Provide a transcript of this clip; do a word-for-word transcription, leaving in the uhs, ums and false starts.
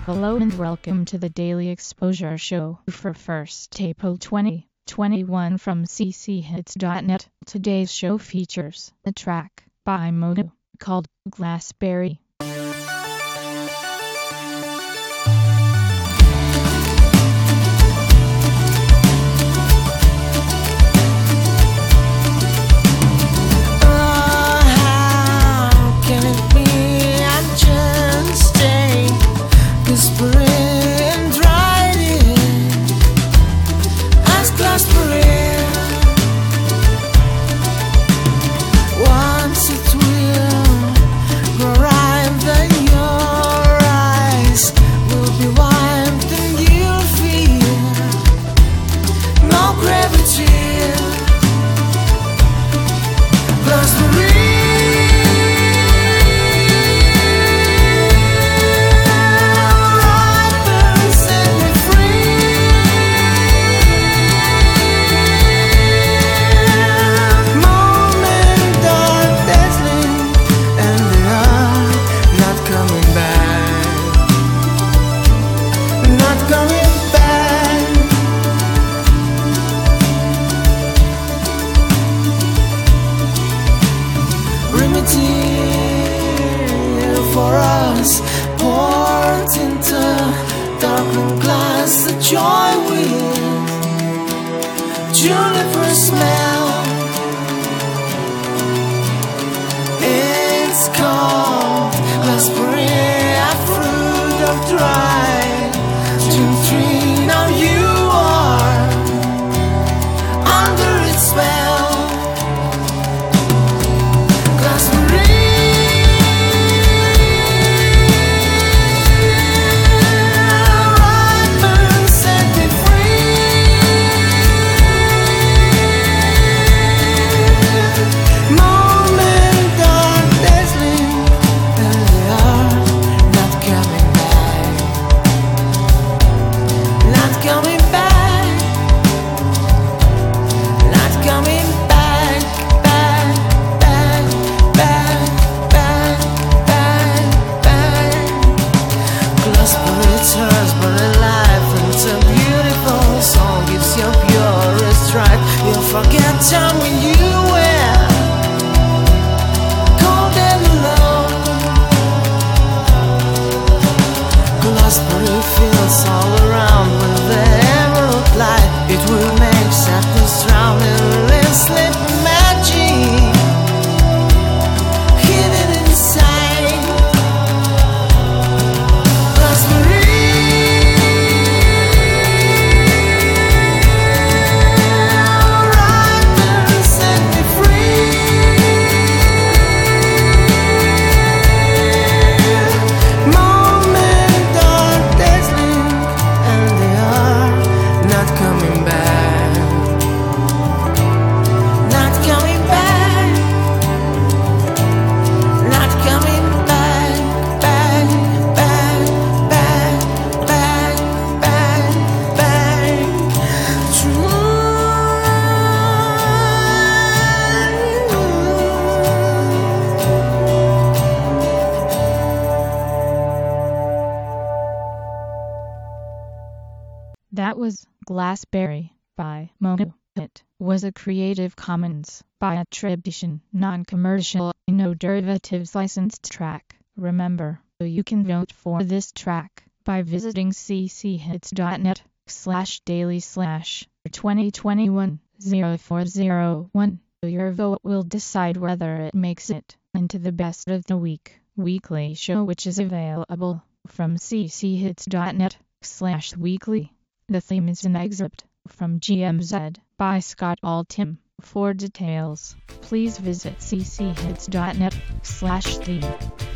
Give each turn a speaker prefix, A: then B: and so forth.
A: Hello and welcome to the Daily Exposure Show for first April twenty twenty-one from c c hits dot net. Today's show features a track by Moto called Glassberry.
B: For us, poured into darkened glass, the joy with juniper smell. It's called Glassberry, a fruit of dry June tree. Now you are under its spell. Forget time when you were cold and alone. Glassberry fills all around with the emerald light. It will make sadness drown in sleep magic hidden inside. Glassberry.
A: That was Glassberry by Mono. It was a Creative Commons by attribution, non-commercial, no derivatives licensed track. Remember, you can vote for this track by visiting c c hits dot net slash daily slash twenty twenty-one oh four oh one. Your vote will decide whether it makes it into the best of the week weekly show, which is available from c c hits dot net slash weekly. The theme is an excerpt from G M Z by Scott Altham. For details, please visit c c hits dot net slash theme.